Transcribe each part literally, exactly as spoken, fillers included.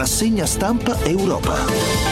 Rassegna stampa Europa.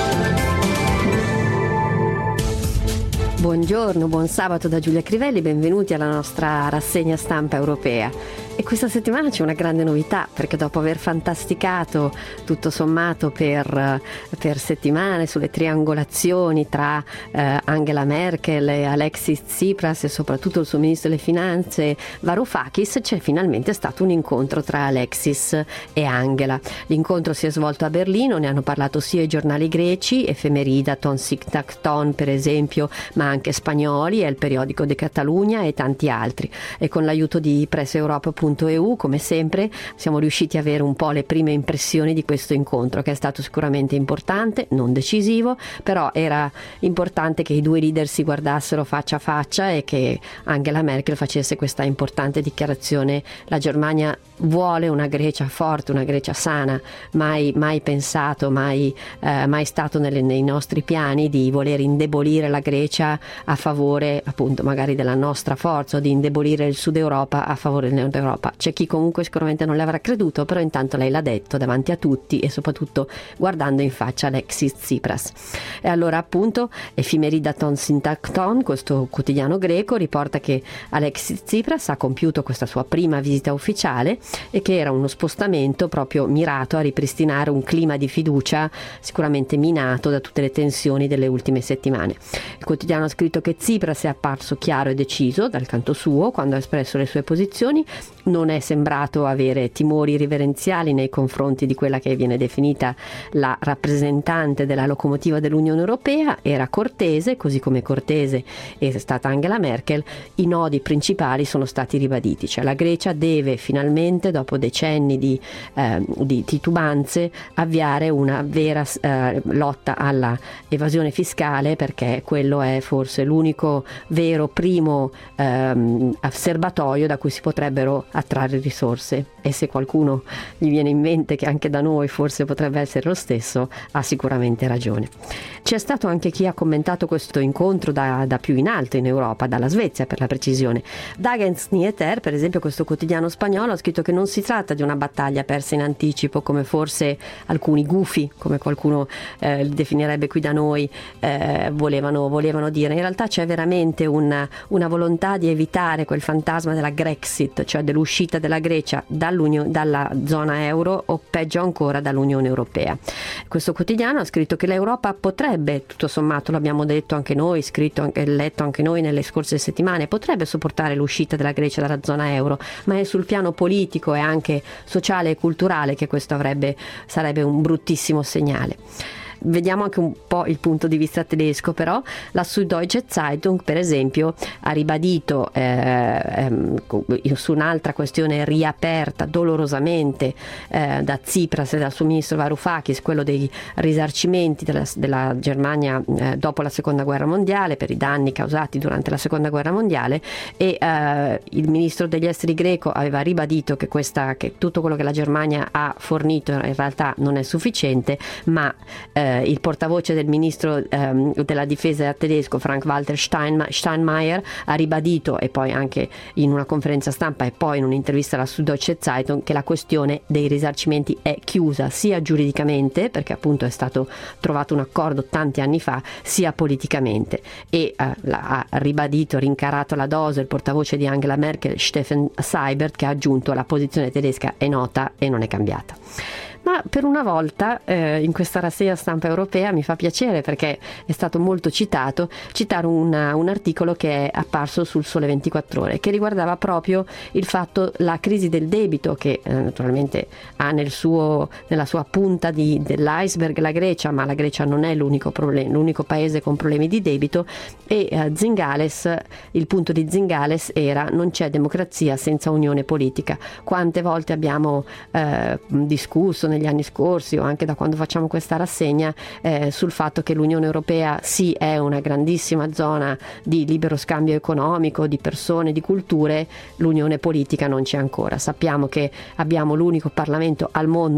Buongiorno, buon sabato da Giulia Crivelli, benvenuti alla nostra rassegna stampa europea. E questa settimana c'è una grande novità, perché dopo aver fantasticato tutto sommato per, per settimane sulle triangolazioni tra eh, Angela Merkel e Alexis Tsipras e soprattutto il suo ministro delle finanze Varoufakis, c'è finalmente stato un incontro tra Alexis e Angela. L'incontro si è svolto a Berlino, ne hanno parlato sia i giornali greci, Efemerida, Ton Ton per esempio, ma anche spagnoli, e il periodico de Catalunya e tanti altri. E con l'aiuto di press europa punto e u, come sempre, siamo riusciti a avere un po' le prime impressioni di questo incontro, che è stato sicuramente importante, non decisivo, però era importante che i due leader si guardassero faccia a faccia e che Angela Merkel facesse questa importante dichiarazione: la Germania vuole una Grecia forte, una Grecia sana, mai, mai pensato, mai, eh, mai stato nelle, nei nostri piani di voler indebolire la Grecia a favore appunto magari della nostra forza, o di indebolire il Sud Europa a favore del Nord Europa. C'è chi comunque sicuramente non le avrà creduto, però intanto lei l'ha detto davanti a tutti e soprattutto guardando in faccia Alexis Tsipras. E allora appunto Efemerida Ton Ton, questo quotidiano greco, riporta che Alexis Tsipras ha compiuto questa sua prima visita ufficiale e che era uno spostamento proprio mirato a ripristinare un clima di fiducia sicuramente minato da tutte le tensioni delle ultime settimane. Il quotidiano ha scritto che Tsipras è apparso chiaro e deciso dal canto suo quando ha espresso le sue posizioni, non è sembrato avere timori riverenziali nei confronti di quella che viene definita la rappresentante della locomotiva dell'Unione Europea, era cortese, così come cortese è stata Angela Merkel. I nodi principali sono stati ribaditi, cioè la Grecia deve finalmente, dopo decenni di, eh, di titubanze, avviare una vera eh, lotta alla evasione fiscale, perché quello è forse l'unico vero primo ehm, serbatoio da cui si potrebbero attrarre risorse, e se qualcuno gli viene in mente che anche da noi forse potrebbe essere lo stesso, ha sicuramente ragione. C'è stato anche chi ha commentato questo incontro da, da più in alto in Europa, dalla Svezia per la precisione. Dagens Nyheter, per esempio, questo quotidiano spagnolo, ha scritto che non si tratta di una battaglia persa in anticipo, come forse alcuni gufi, come qualcuno eh, li definirebbe qui da noi, eh, volevano, volevano dire. In realtà c'è veramente una, una volontà di evitare quel fantasma della Grexit, cioè dell'uscita della Grecia dalla zona euro o peggio ancora dall'Unione Europea. Questo quotidiano ha scritto che l'Europa potrebbe, tutto sommato, l'abbiamo detto anche noi, scritto anche, letto anche noi nelle scorse settimane, potrebbe sopportare l'uscita della Grecia dalla zona euro, ma è sul piano politico e anche sociale e culturale che questo avrebbe, sarebbe un bruttissimo segnale. Vediamo anche un po' il punto di vista tedesco, però. La Süddeutsche Zeitung, per esempio, ha ribadito eh, ehm, su un'altra questione riaperta dolorosamente eh, da Tsipras e dal suo ministro Varoufakis, quello dei risarcimenti della, della Germania eh, dopo la seconda guerra mondiale, per i danni causati durante la seconda guerra mondiale, e eh, il ministro degli esteri greco aveva ribadito che, questa, che tutto quello che la Germania ha fornito in realtà non è sufficiente, ma eh, il portavoce del ministro ehm, della difesa tedesco Frank-Walter Stein, Steinmeier ha ribadito, e poi anche in una conferenza stampa e poi in un'intervista alla Süddeutsche Zeitung, che la questione dei risarcimenti è chiusa sia giuridicamente, perché appunto è stato trovato un accordo tanti anni fa, sia politicamente. E eh, ha ribadito, rincarato la dose il portavoce di Angela Merkel Steffen Seibert, che ha aggiunto: la posizione tedesca è nota e non è cambiata. Ma per una volta eh, in questa rassegna stampa europea mi fa piacere, perché è stato molto citato, citare una, un articolo che è apparso sul Sole ventiquattro Ore, che riguardava proprio il fatto, la crisi del debito, che eh, naturalmente ha nel suo, nella sua punta di, dell'iceberg la Grecia, ma la Grecia non è l'unico problema, l'unico paese con problemi di debito. E eh, Zingales, il punto di Zingales era: non c'è democrazia senza unione politica. Quante volte abbiamo eh, discusso negli anni scorsi, o anche da quando facciamo questa rassegna, eh, sul fatto che l'Unione Europea sì è una grandissima zona di libero scambio economico, di persone, di culture, l'unione politica non c'è ancora. Sappiamo che abbiamo l'unico Parlamento al mondo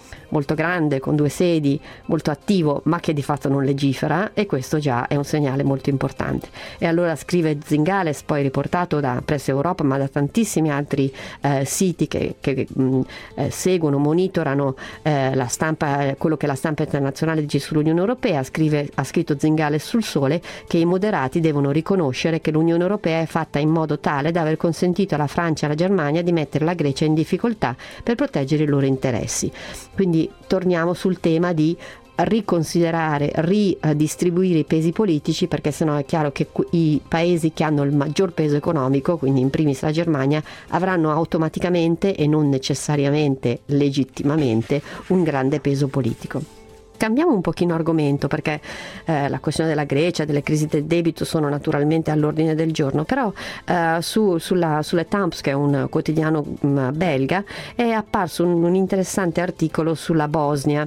molto grande, con due sedi, molto attivo, ma che di fatto non legifera, e questo già è un segnale molto importante. E allora, scrive Zingales, poi riportato da Press Europa ma da tantissimi altri eh, siti che, che mh, eh, seguono, monitorano eh, la stampa, quello che la stampa internazionale dice sull'Unione Europea, scrive, ha scritto Zingales sul Sole che i moderati devono riconoscere che l'Unione Europea è fatta in modo tale da aver consentito alla Francia e alla Germania di mettere la Grecia in difficoltà per proteggere i loro interessi. Quindi torniamo sul tema di riconsiderare, ridistribuire i pesi politici, perché sennò è chiaro che i paesi che hanno il maggior peso economico, quindi in primis la Germania, avranno automaticamente e non necessariamente legittimamente un grande peso politico. Cambiamo un pochino argomento, perché eh, la questione della Grecia, delle crisi del debito sono naturalmente all'ordine del giorno, però eh, su, sulla, sulle Temps, che è un quotidiano mh, belga, è apparso un, un interessante articolo sulla Bosnia.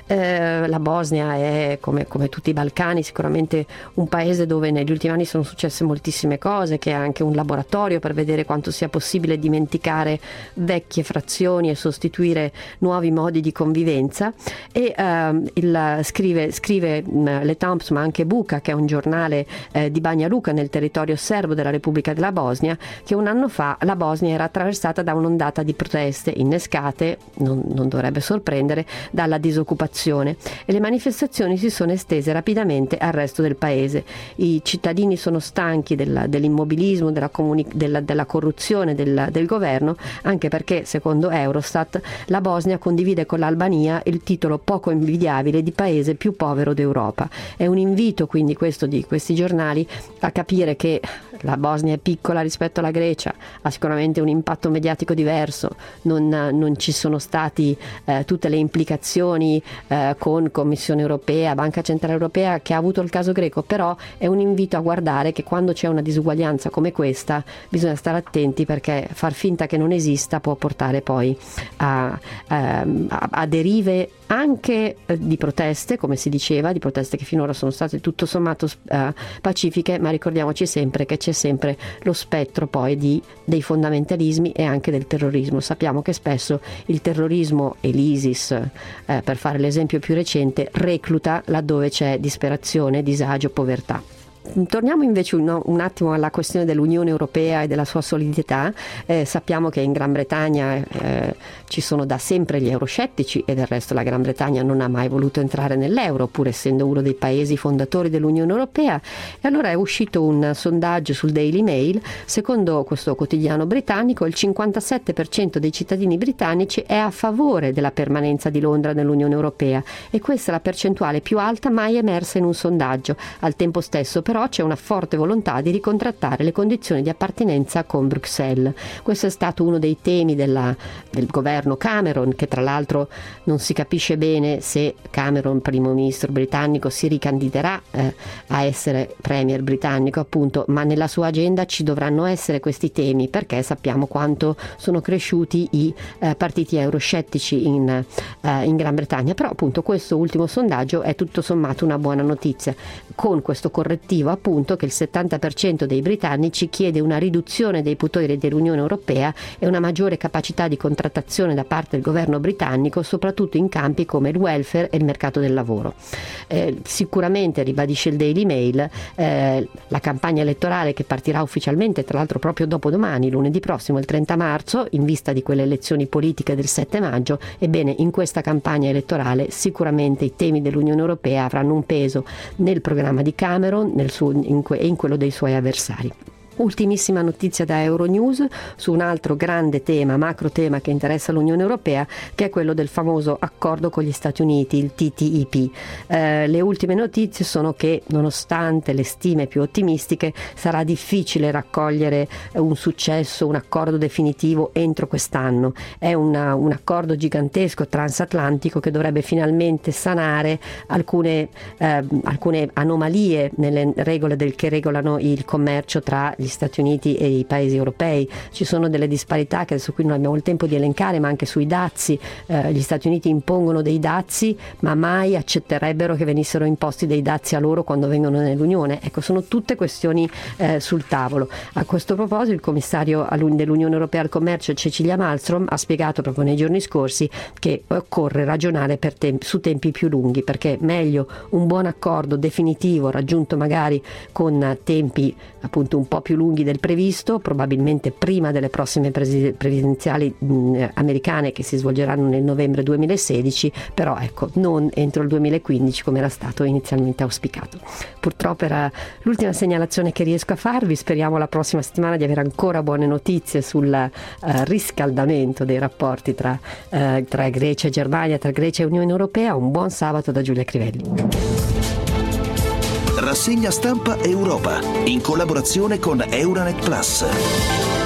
Eh, la Bosnia è, come, come tutti i Balcani, sicuramente un paese dove negli ultimi anni sono successe moltissime cose, che è anche un laboratorio per vedere quanto sia possibile dimenticare vecchie frazioni e sostituire nuovi modi di convivenza. E ehm, il Scrive, scrive mh, Le Temps, ma anche Buka, che è un giornale eh, di Banja Luka nel territorio serbo della Repubblica della Bosnia, che un anno fa la Bosnia era attraversata da un'ondata di proteste innescate, non, non dovrebbe sorprendere, dalla disoccupazione, e le manifestazioni si sono estese rapidamente al resto del paese. I cittadini sono stanchi della, dell'immobilismo, della, comuni- della, della corruzione del, del governo, anche perché secondo Eurostat la Bosnia condivide con l'Albania il titolo poco invidiabile di paese più povero d'Europa. È un invito quindi questo di questi giornali a capire che la Bosnia è piccola rispetto alla Grecia, ha sicuramente un impatto mediatico diverso, non, non ci sono stati eh, tutte le implicazioni eh, con Commissione Europea, Banca Centrale Europea che ha avuto il caso greco, però è un invito a guardare che quando c'è una disuguaglianza come questa bisogna stare attenti, perché far finta che non esista può portare poi a, a, a derive anche eh, di proteste, come si diceva, di proteste che finora sono state tutto sommato eh, pacifiche, ma ricordiamoci sempre che c'è sempre lo spettro poi di, dei fondamentalismi e anche del terrorismo. Sappiamo che spesso il terrorismo e l'ISIS, eh, per fare l'esempio più recente, recluta laddove c'è disperazione, disagio, povertà. Torniamo invece un, un attimo alla questione dell'Unione Europea e della sua solidità. Eh, sappiamo che in Gran Bretagna eh, ci sono da sempre gli euroscettici, e del resto la Gran Bretagna non ha mai voluto entrare nell'euro, pur essendo uno dei paesi fondatori dell'Unione Europea. E allora è uscito un sondaggio sul Daily Mail. Secondo questo quotidiano britannico, il cinquantasette per cento dei cittadini britannici è a favore della permanenza di Londra nell'Unione Europea, e questa è la percentuale più alta mai emersa in un sondaggio. Al tempo stesso però c'è una forte volontà di ricontrattare le condizioni di appartenenza con Bruxelles. Questo è stato uno dei temi della, del governo Cameron, che tra l'altro non si capisce bene se Cameron, primo ministro britannico, si ricandiderà eh, a essere premier britannico, appunto, ma nella sua agenda ci dovranno essere questi temi, perché sappiamo quanto sono cresciuti i eh, partiti euroscettici in, eh, in Gran Bretagna. Però appunto questo ultimo sondaggio è tutto sommato una buona notizia, con questo correttivo appunto che il settanta per cento dei britannici chiede una riduzione dei poteri dell'Unione Europea e una maggiore capacità di contrattazione da parte del governo britannico, soprattutto in campi come il welfare e il mercato del lavoro. Eh, sicuramente, ribadisce il Daily Mail, eh, la campagna elettorale, che partirà ufficialmente tra l'altro proprio dopodomani, lunedì prossimo, il trenta marzo, in vista di quelle elezioni politiche del sette maggio, ebbene in questa campagna elettorale sicuramente i temi dell'Unione Europea avranno un peso nel programma di Cameron, nel suo, in, que, in quello dei suoi avversari. Ultimissima notizia da Euronews su un altro grande tema, macro tema che interessa l'Unione Europea, che è quello del famoso accordo con gli Stati Uniti, il T T I P. Eh, le ultime notizie sono che, nonostante le stime più ottimistiche, sarà difficile raccogliere un successo, un accordo definitivo entro quest'anno. È una, un accordo gigantesco transatlantico che dovrebbe finalmente sanare alcune, eh, alcune anomalie nelle regole del, che regolano il commercio tra gli gli Stati Uniti e i paesi europei. Ci sono delle disparità che adesso qui non abbiamo il tempo di elencare, ma anche sui dazi. Eh, gli Stati Uniti impongono dei dazi, ma mai accetterebbero che venissero imposti dei dazi a loro quando vengono nell'Unione. Ecco, sono tutte questioni eh, sul tavolo. A questo proposito il commissario dell'Unione Europea al commercio Cecilia Malmström ha spiegato proprio nei giorni scorsi che occorre ragionare per tempi, su tempi più lunghi, perché meglio un buon accordo definitivo raggiunto magari con tempi appunto un po' più lunghi del previsto, probabilmente prima delle prossime presidenziali mh, americane che si svolgeranno nel novembre duemilasedici, però ecco, non entro il duemilaquindici come era stato inizialmente auspicato. Purtroppo era l'ultima segnalazione che riesco a farvi, speriamo la prossima settimana di avere ancora buone notizie sul uh, riscaldamento dei rapporti tra, uh, tra Grecia e Germania, tra Grecia e Unione Europea. Un buon sabato da Giulia Crivelli. Rassegna stampa Europa in collaborazione con Euranet Plus.